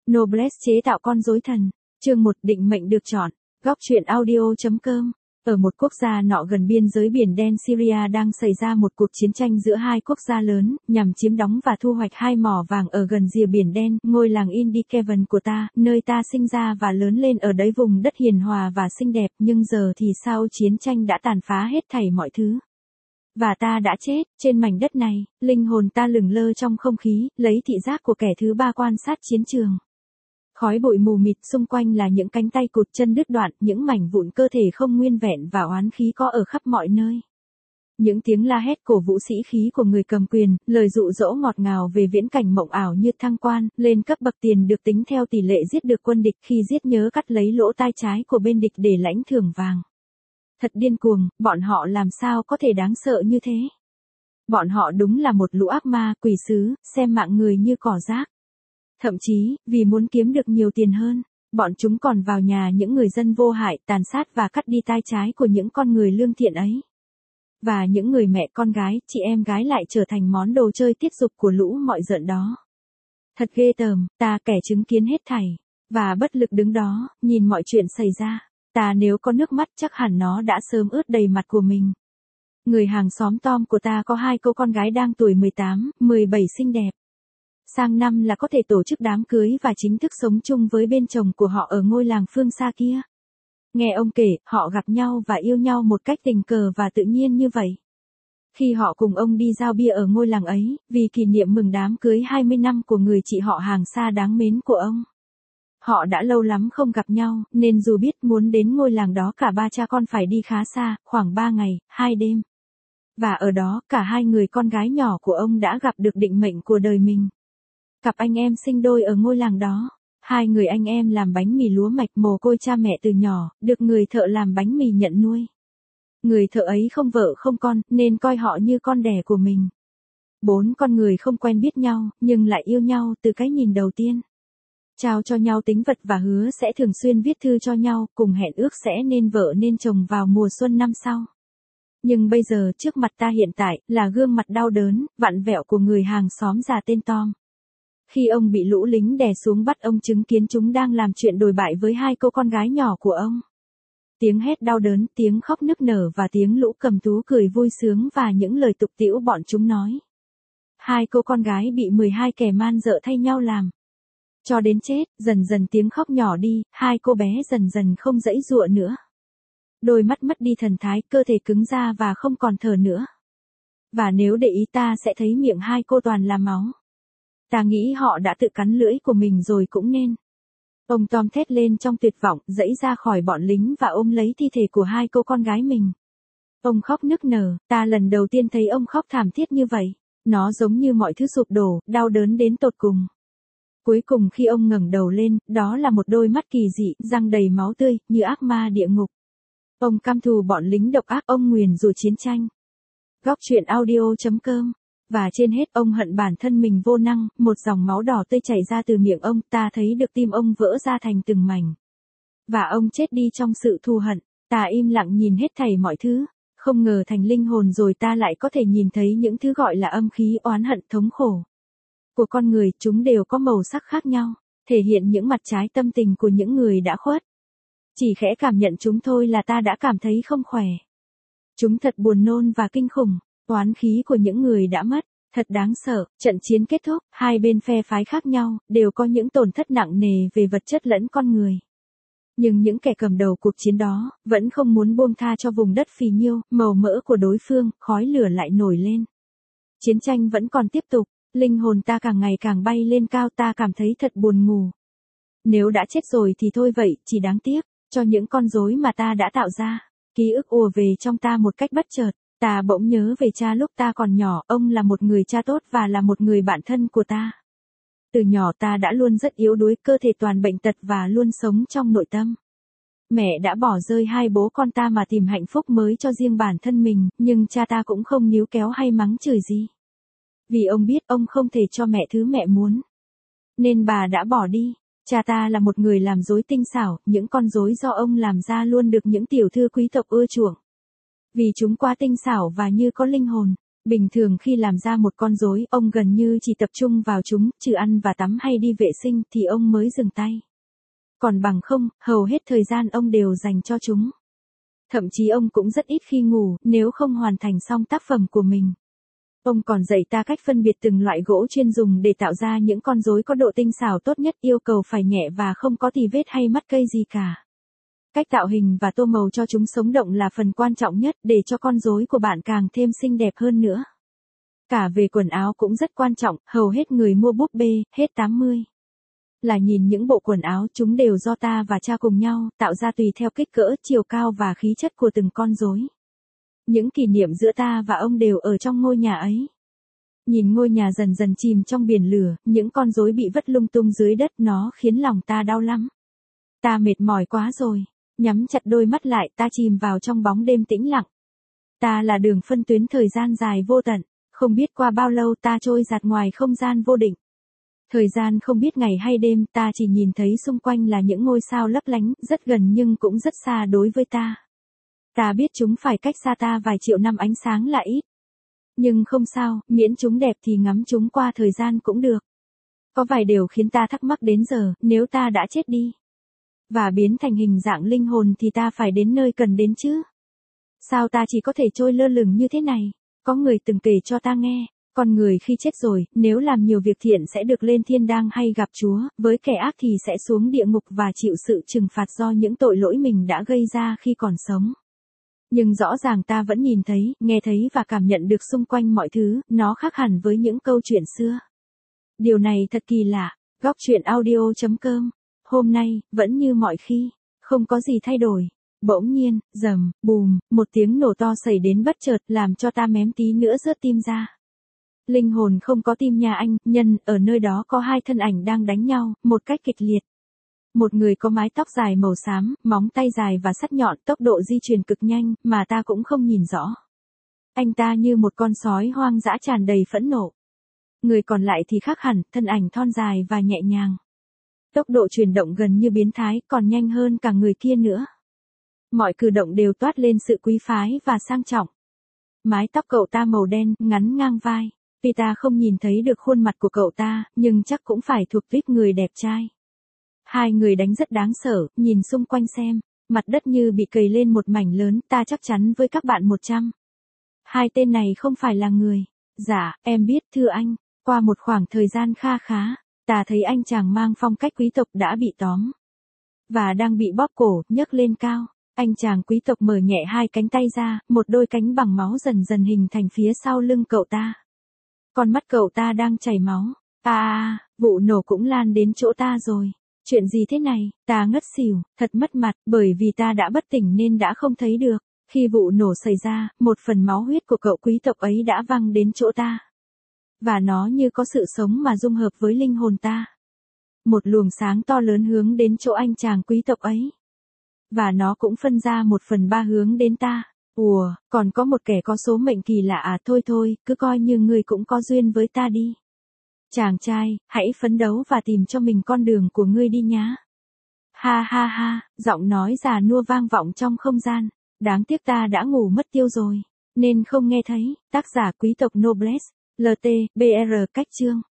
Noblesse chế tạo con rối thần. Chương 1 định mệnh được chọn. Góc truyện audio.com. Ở một quốc gia nọ gần biên giới Biển Đen Syria đang xảy ra một cuộc chiến tranh giữa hai quốc gia lớn, nhằm chiếm đóng và thu hoạch hai mỏ vàng ở gần rìa Biển Đen, ngôi làng Indikeven của ta, nơi ta sinh ra và lớn lên ở đấy vùng đất hiền hòa và xinh đẹp, nhưng giờ thì sao chiến tranh đã tàn phá hết thảy mọi thứ. Và ta đã chết, trên mảnh đất này, linh hồn ta lửng lơ trong không khí, lấy thị giác của kẻ thứ ba quan sát chiến trường. Khói bụi mù mịt xung quanh là những cánh tay cụt chân đứt đoạn, những mảnh vụn cơ thể không nguyên vẹn và oán khí có ở khắp mọi nơi. Những tiếng la hét cổ vũ sĩ khí của người cầm quyền, lời dụ dỗ ngọt ngào về viễn cảnh mộng ảo như thăng quan, lên cấp bậc tiền được tính theo tỷ lệ giết được quân địch, khi giết nhớ cắt lấy lỗ tai trái của bên địch để lãnh thưởng vàng. Thật điên cuồng, bọn họ làm sao có thể đáng sợ như thế? Bọn họ đúng là một lũ ác ma, quỷ sứ, xem mạng người như cỏ rác. Thậm chí, vì muốn kiếm được nhiều tiền hơn, bọn chúng còn vào nhà những người dân vô hại, tàn sát và cắt đi tai trái của những con người lương thiện ấy. Và những người mẹ con gái, chị em gái lại trở thành món đồ chơi tiết dục của lũ mọi giận đó. Thật ghê tởm, ta kẻ chứng kiến hết thảy, và bất lực đứng đó, nhìn mọi chuyện xảy ra. Ta nếu có nước mắt chắc hẳn nó đã sớm ướt đầy mặt của mình. Người hàng xóm Tom của ta có hai cô con gái đang tuổi 18, 17 xinh đẹp. Sang năm là có thể tổ chức đám cưới và chính thức sống chung với bên chồng của họ ở ngôi làng phương xa kia. Nghe ông kể, họ gặp nhau và yêu nhau một cách tình cờ và tự nhiên như vậy. Khi họ cùng ông đi giao bia ở ngôi làng ấy, vì kỷ niệm mừng đám cưới 20 năm của người chị họ hàng xa đáng mến của ông. Họ đã lâu lắm không gặp nhau, nên dù biết muốn đến ngôi làng đó cả ba cha con phải đi khá xa, khoảng 3 ngày, 2 đêm. Và ở đó, cả hai người con gái nhỏ của ông đã gặp được định mệnh của đời mình. Cặp anh em sinh đôi ở ngôi làng đó. Hai người anh em làm bánh mì lúa mạch mồ côi cha mẹ từ nhỏ, được người thợ làm bánh mì nhận nuôi. Người thợ ấy không vợ không con, nên coi họ như con đẻ của mình. 4 con người không quen biết nhau, nhưng lại yêu nhau từ cái nhìn đầu tiên. Trao cho nhau tính vật và hứa sẽ thường xuyên viết thư cho nhau, cùng hẹn ước sẽ nên vợ nên chồng vào mùa xuân năm sau. Nhưng bây giờ trước mặt ta hiện tại, là gương mặt đau đớn, vặn vẹo của người hàng xóm già tên Tom. Khi ông bị lũ lính đè xuống bắt ông chứng kiến chúng đang làm chuyện đồi bại với hai cô con gái nhỏ của ông. Tiếng hét đau đớn, tiếng khóc nức nở và tiếng lũ cầm thú cười vui sướng và những lời tục tĩu bọn chúng nói. Hai cô con gái bị 12 kẻ man dợ thay nhau làm. Cho đến chết, dần dần tiếng khóc nhỏ đi, hai cô bé dần dần không giãy giụa nữa. Đôi mắt mất đi thần thái, cơ thể cứng ra và không còn thở nữa. Và nếu để ý ta sẽ thấy miệng hai cô toàn là máu. Ta nghĩ họ đã tự cắn lưỡi của mình rồi cũng nên. Ông Tom thét lên trong tuyệt vọng, giãy ra khỏi bọn lính và ôm lấy thi thể của hai cô con gái mình. Ông khóc nức nở, ta lần đầu tiên thấy ông khóc thảm thiết như vậy. Nó giống như mọi thứ sụp đổ, đau đớn đến tột cùng. Cuối cùng khi ông ngẩng đầu lên, đó là một đôi mắt kỳ dị, răng đầy máu tươi, như ác ma địa ngục. Ông căm thù bọn lính độc ác, ông nguyền rủa chiến tranh. Góc truyện audio.com. Và trên hết ông hận bản thân mình vô năng, một dòng máu đỏ tươi chảy ra từ miệng ông, ta thấy được tim ông vỡ ra thành từng mảnh. Và ông chết đi trong sự thù hận, ta im lặng nhìn hết thảy mọi thứ, không ngờ thành linh hồn rồi ta lại có thể nhìn thấy những thứ gọi là âm khí oán hận thống khổ. Của con người, chúng đều có màu sắc khác nhau, thể hiện những mặt trái tâm tình của những người đã khuất. Chỉ khẽ cảm nhận chúng thôi là ta đã cảm thấy không khỏe. Chúng thật buồn nôn và kinh khủng. Oán khí của những người đã mất, thật đáng sợ. Trận chiến kết thúc, hai bên phe phái khác nhau, đều có những tổn thất nặng nề về vật chất lẫn con người. Nhưng những kẻ cầm đầu cuộc chiến đó, vẫn không muốn buông tha cho vùng đất phì nhiêu, màu mỡ của đối phương, khói lửa lại nổi lên. Chiến tranh vẫn còn tiếp tục, linh hồn ta càng ngày càng bay lên cao, ta cảm thấy thật buồn ngủ. Nếu đã chết rồi thì thôi vậy, chỉ đáng tiếc, cho những con rối mà ta đã tạo ra. Ký ức ùa về trong ta một cách bất chợt. Ta bỗng nhớ về cha lúc ta còn nhỏ, ông là một người cha tốt và là một người bạn thân của ta. Từ nhỏ ta đã luôn rất yếu đuối, cơ thể toàn bệnh tật và luôn sống trong nội tâm. Mẹ đã bỏ rơi hai bố con ta mà tìm hạnh phúc mới cho riêng bản thân mình, nhưng cha ta cũng không níu kéo hay mắng chửi gì. Vì ông biết ông không thể cho mẹ thứ mẹ muốn. Nên bà đã bỏ đi. Cha ta là một người làm rối tinh xảo, những con rối do ông làm ra luôn được những tiểu thư quý tộc ưa chuộng. Vì chúng quá tinh xảo và như có linh hồn, Bình thường khi làm ra một con rối, ông gần như chỉ tập trung vào chúng, trừ ăn và tắm hay đi vệ sinh thì ông mới dừng tay. Còn bằng không, hầu hết thời gian ông đều dành cho chúng. Thậm chí ông cũng rất ít khi ngủ, nếu không hoàn thành xong tác phẩm của mình. Ông còn dạy ta cách phân biệt từng loại gỗ chuyên dùng để tạo ra những con rối có độ tinh xảo tốt nhất, yêu cầu phải nhẹ và không có tì vết hay mắc cây gì cả. Cách tạo hình và tô màu cho chúng sống động là phần quan trọng nhất để cho con rối của bạn càng thêm xinh đẹp hơn nữa. Cả về quần áo cũng rất quan trọng, hầu hết người mua búp bê, hết 80. Là nhìn những bộ quần áo chúng đều do ta và cha cùng nhau, tạo ra tùy theo kích cỡ, chiều cao và khí chất của từng con rối. Những kỷ niệm giữa ta và ông đều ở trong ngôi nhà ấy. Nhìn ngôi nhà dần dần chìm trong biển lửa, những con rối bị vất lung tung dưới đất nó khiến lòng ta đau lắm. Ta mệt mỏi quá rồi, nhắm chặt đôi mắt lại ta chìm vào trong bóng đêm tĩnh lặng. Ta là đường phân tuyến thời gian dài vô tận, không biết qua bao lâu ta trôi dạt ngoài không gian vô định. Thời gian không biết ngày hay đêm, ta chỉ nhìn thấy xung quanh là những ngôi sao lấp lánh, rất gần nhưng cũng rất xa đối với ta. Ta biết chúng phải cách xa ta vài triệu năm ánh sáng là ít. Nhưng không sao, miễn chúng đẹp thì ngắm chúng qua thời gian cũng được. Có vài điều khiến ta thắc mắc đến giờ, nếu ta đã chết đi và biến thành hình dạng linh hồn thì ta phải đến nơi cần đến chứ. Sao ta chỉ có thể trôi lơ lửng như thế này? Có người từng kể cho ta nghe, con người khi chết rồi, nếu làm nhiều việc thiện sẽ được lên thiên đàng hay gặp Chúa, với kẻ ác thì sẽ xuống địa ngục và chịu sự trừng phạt do những tội lỗi mình đã gây ra khi còn sống. Nhưng rõ ràng ta vẫn nhìn thấy, nghe thấy và cảm nhận được xung quanh mọi thứ, nó khác hẳn với những câu chuyện xưa. Điều này thật kỳ lạ. Góc truyện audio.com. Hôm nay, vẫn như mọi khi, không có gì thay đổi. Bỗng nhiên, rầm, bùm, một tiếng nổ to xảy đến bất chợt làm cho ta mém tí nữa rớt tim ra. Linh hồn không có tim nhà anh, nhân, ở nơi đó có hai thân ảnh đang đánh nhau, một cách kịch liệt. Một người có mái tóc dài màu xám, móng tay dài và sắc nhọn, tốc độ di chuyển cực nhanh, mà ta cũng không nhìn rõ. Anh ta như một con sói hoang dã tràn đầy phẫn nộ. Người còn lại thì khác hẳn, thân ảnh thon dài và nhẹ nhàng. Tốc độ chuyển động gần như biến thái, còn nhanh hơn cả người kia nữa. Mọi cử động đều toát lên sự quý phái và sang trọng. Mái tóc cậu ta màu đen, ngắn ngang vai. Tuy ta không nhìn thấy được khuôn mặt của cậu ta, nhưng chắc cũng phải thuộc tuýp người đẹp trai. Hai người đánh rất đáng sợ, nhìn xung quanh xem. Mặt đất như bị cầy lên một mảnh lớn, ta chắc chắn với các bạn 100. Hai tên này không phải là người. Dạ, em biết thưa anh. Qua một khoảng thời gian kha khá, ta thấy anh chàng mang phong cách quý tộc đã bị tóm. Và đang bị bóp cổ, nhấc lên cao. Anh chàng quý tộc mở nhẹ hai cánh tay ra, một đôi cánh bằng máu dần dần hình thành phía sau lưng cậu ta. Con mắt cậu ta đang chảy máu. Vụ nổ cũng lan đến chỗ ta rồi. Chuyện gì thế này? Ta ngất xỉu, thật mất mặt, bởi vì ta đã bất tỉnh nên đã không thấy được. Khi vụ nổ xảy ra, một phần máu huyết của cậu quý tộc ấy đã văng đến chỗ ta. Và nó như có sự sống mà dung hợp với linh hồn ta. Một luồng sáng to lớn hướng đến chỗ anh chàng quý tộc ấy. Và nó cũng phân ra 1/3 hướng đến ta. Ủa, còn có một kẻ có số mệnh kỳ lạ à? Thôi, cứ coi như ngươi cũng có duyên với ta đi. Chàng trai, hãy phấn đấu và tìm cho mình con đường của ngươi đi nhá. Ha ha ha, giọng nói già nua vang vọng trong không gian. Đáng tiếc ta đã ngủ mất tiêu rồi, nên không nghe thấy. Tác giả quý tộc Noblesse, LT, BR cách chương.